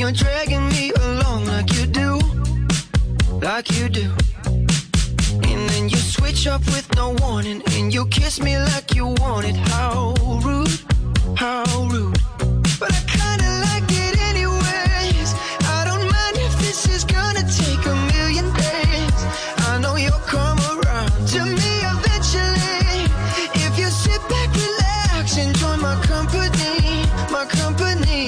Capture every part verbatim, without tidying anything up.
you're dragging me along like you do, like you do. And then you switch up with no warning, and you kiss me like you want it. How rude, how rude. But I kinda like it anyways. I don't mind if this is gonna take a million days. I know you'll come around to me eventually. If you sit back, relax, enjoy my company, my company.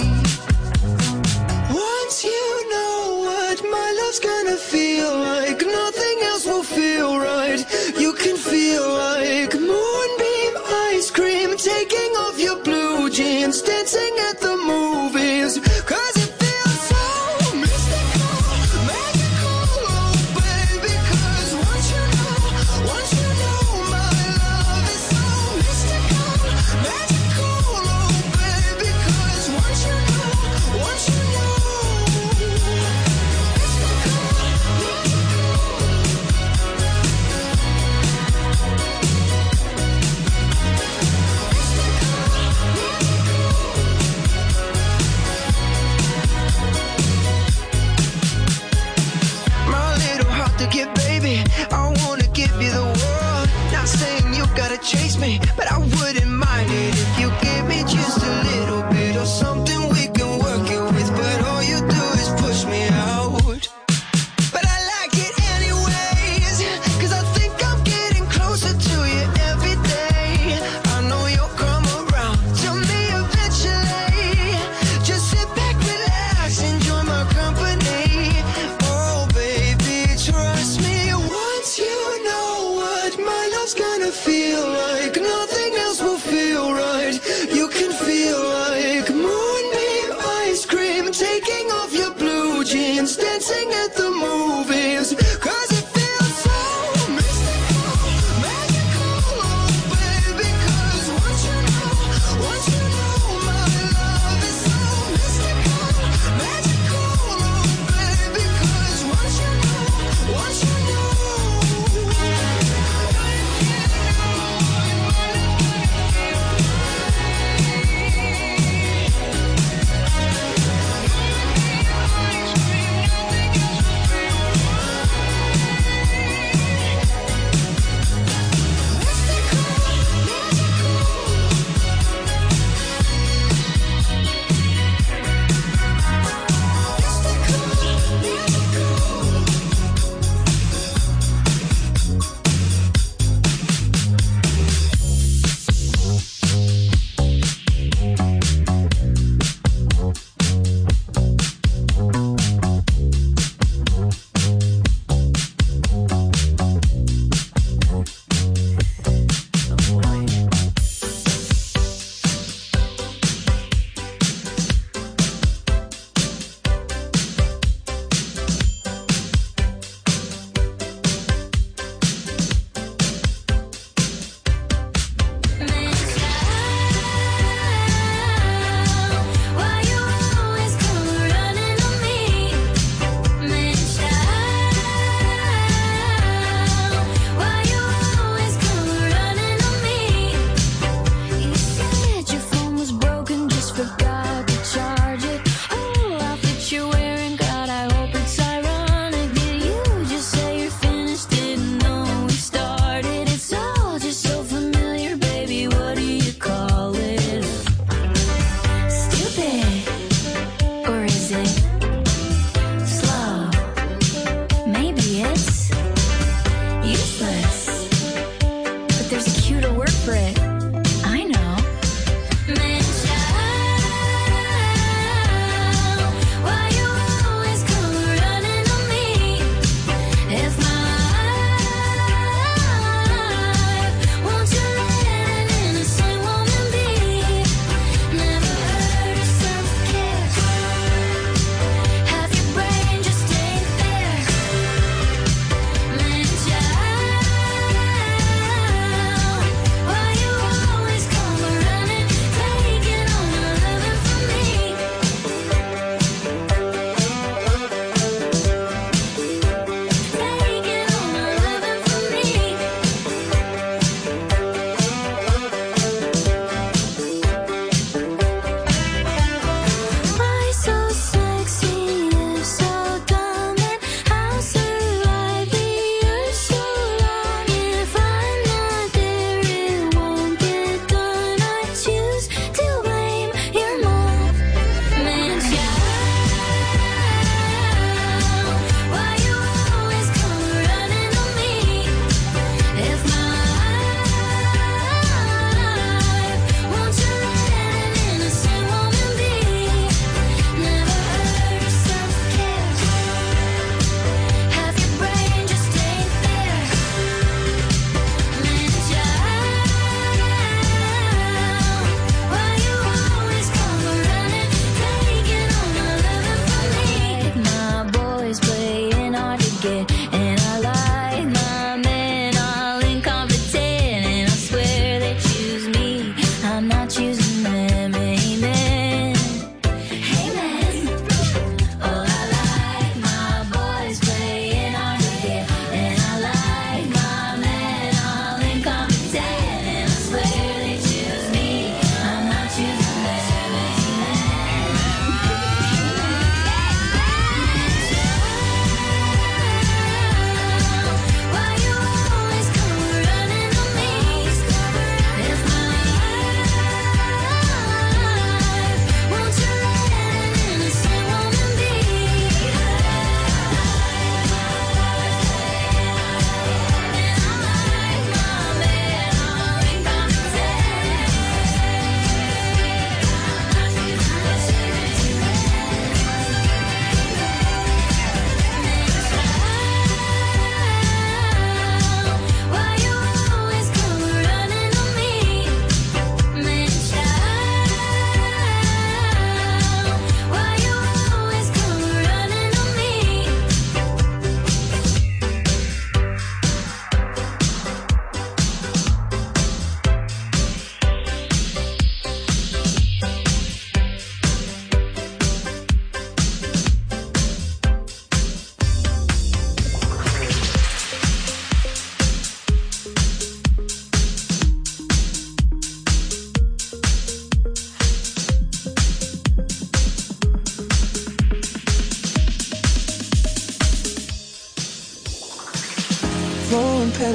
Once you know what my love's gonna feel like, nothing else will feel right. You can feel like moonbeam ice cream, taking off your blue jeans, dancing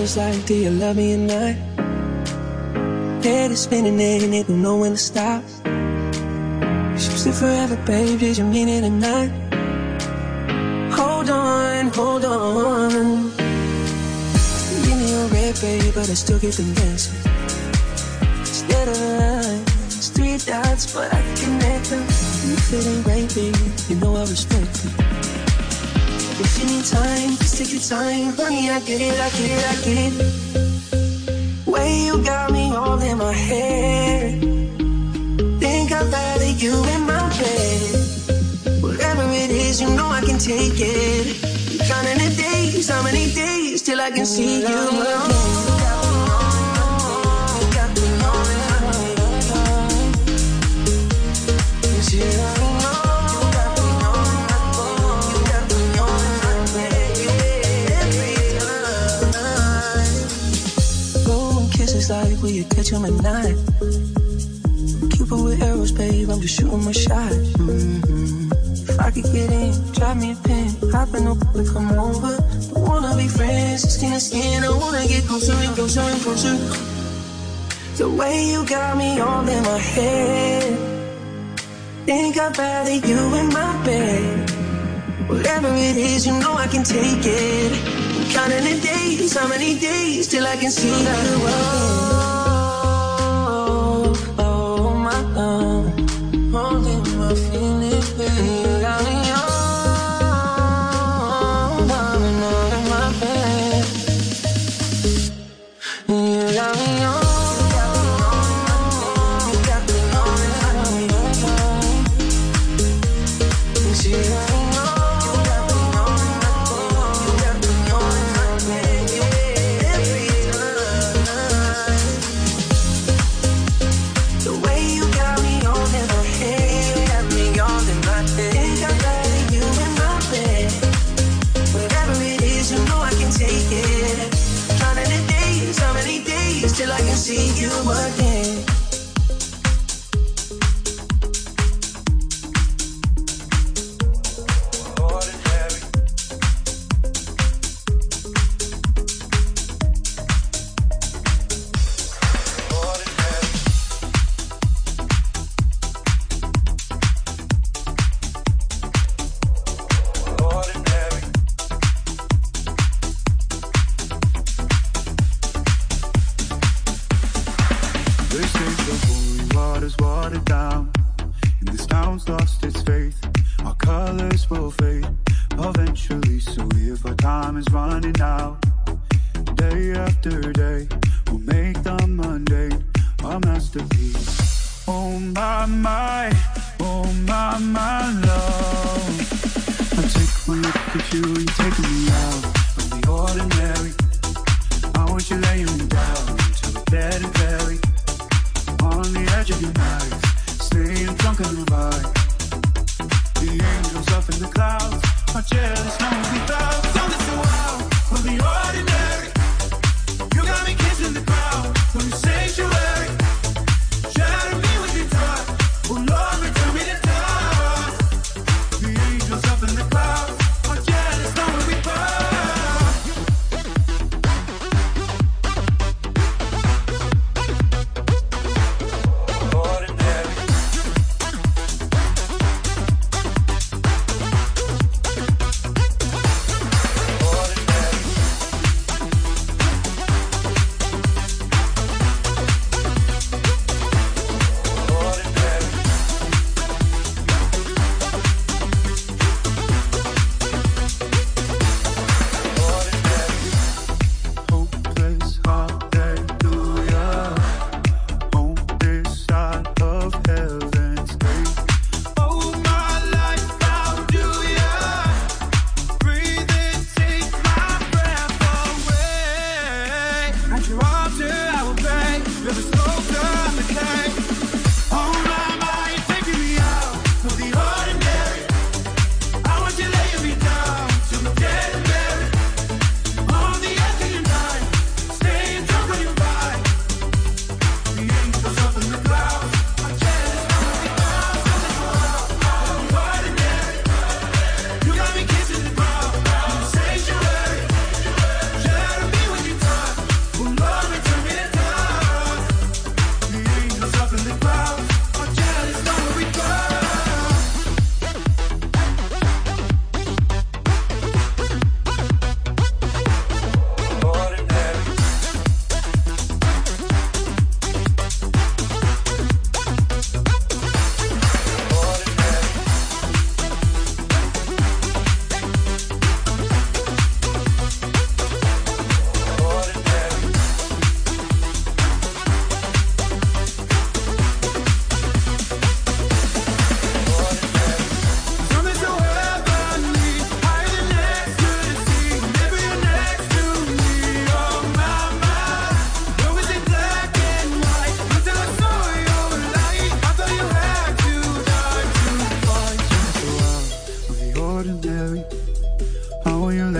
it's like, do you love me or not? Head is spinning and it don't know when to stop. Choose it forever, babe, did you mean it or not? Hold on, hold on. Give me a red, babe, but I still get the message. Instead of lines, three dots, but I can connect them. You feeling great, babe, you know I respect it. If you need time, just take your time. Honey, I get it, I get it, I get it. Way you got me all in my head. Think I'd rather you in my bed. Whatever it is, you know I can take it. I'm counting the days, how many days till I can see you again. Like, will you catch him at night? Cupid with arrows, babe, I'm just shooting my shot. Mm-hmm. If I could get in, drop me a pin, hop in the pool, come over. Don't wanna be friends, skin to skin, I wanna get closer and closer and closer. The way you got me all in my head. Think I'd rather you in my bed. Whatever it is, you know I can take it. Counting the days, how many days till I can see you again? Oh, oh, my love, holding my feelings, baby. You got me all, all in my bed. You got me all. Till I can see you again.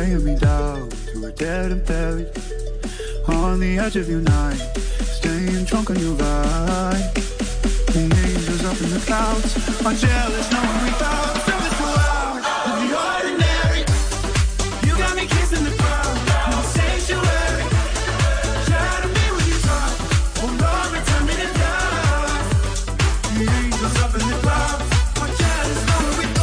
laying me down to a dead and buried on the edge of your night, staying drunk on your vibe. The angels up in the clouds are jealous knowing we found something so out of the ordinary. You got me kissing the ground, no sanctuary. Try to be what you thought, oh Lord, return me to dust. The angels up in the clouds are jealous knowing we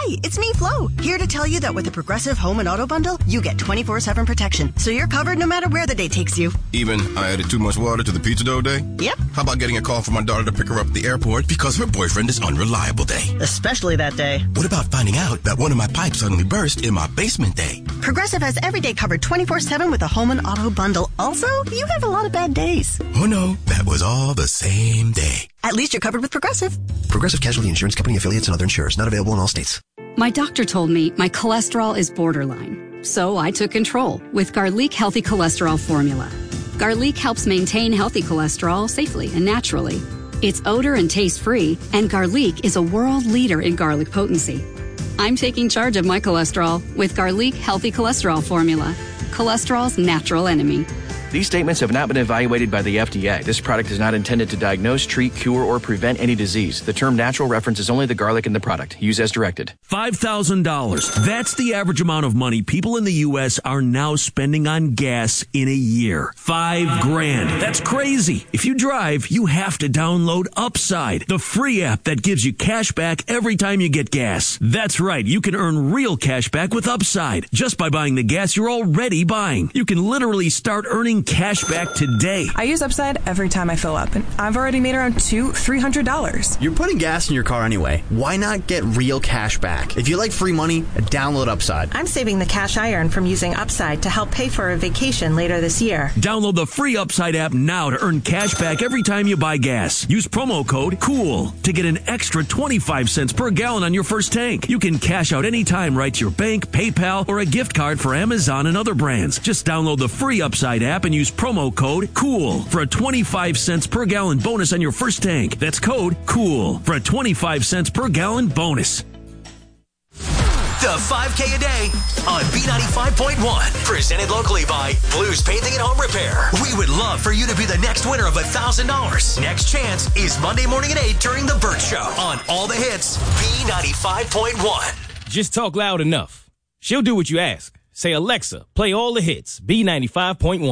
Hi, it's me, Flo, here to tell you that with the Progressive Home and Auto Bundle, you get twenty-four seven protection, so you're covered no matter where the day takes you. Even I added too much water to the pizza dough day? Yep. How about getting a call from my daughter to pick her up at the airport because her boyfriend is unreliable day? Especially that day. What about finding out that one of my pipes suddenly burst in my basement day? Progressive has every day covered twenty-four seven with a Home and Auto Bundle. Also, you have a lot of bad days. Oh no, that was all the same day. At least you're covered with Progressive. Progressive Casualty Insurance Company, affiliates, and other insurers. Not available in all states. My doctor told me my cholesterol is borderline, so I took control with Garlic Healthy Cholesterol Formula. Garlic helps maintain healthy cholesterol safely and naturally. It's odor and taste-free, and Garlic is a world leader in garlic potency. I'm taking charge of my cholesterol with Garlic Healthy Cholesterol Formula, cholesterol's natural enemy. These statements have not been evaluated by the F D A. This product is not intended to diagnose, treat, cure, or prevent any disease. The term natural references only the garlic in the product. Use as directed. five thousand dollars. That's the average amount of money people in the U S are now spending on gas in a year. Five grand. That's crazy. If you drive, you have to download Upside, the free app that gives you cash back every time you get gas. That's right. You can earn real cash back with Upside just by buying the gas you're already buying. You can literally start earning cash back today. I use Upside every time I fill up, and I've already made around two, three hundred dollars. You're putting gas in your car anyway. Why not get real cash back? If you like free money, download Upside. I'm saving the cash I earn from using Upside to help pay for a vacation later this year. Download the free Upside app now to earn cash back every time you buy gas. Use promo code COOL to get an extra twenty-five cents per gallon on your first tank. You can cash out anytime right to your bank, PayPal, or a gift card for Amazon and other brands. Just download the free Upside app and use promo code COOL for a twenty-five cents per gallon bonus on your first tank. That's code COOL for a twenty-five cents per gallon bonus. The five K a day on B ninety-five point one. Presented locally by Blues Painting and Home Repair. We would love for you to be the next winner of one thousand dollars. Next chance is Monday morning at eight during The Burt Show on All the Hits, B ninety-five point one. Just talk loud enough. She'll do what you ask. Say, Alexa, play all the hits, B ninety-five point one.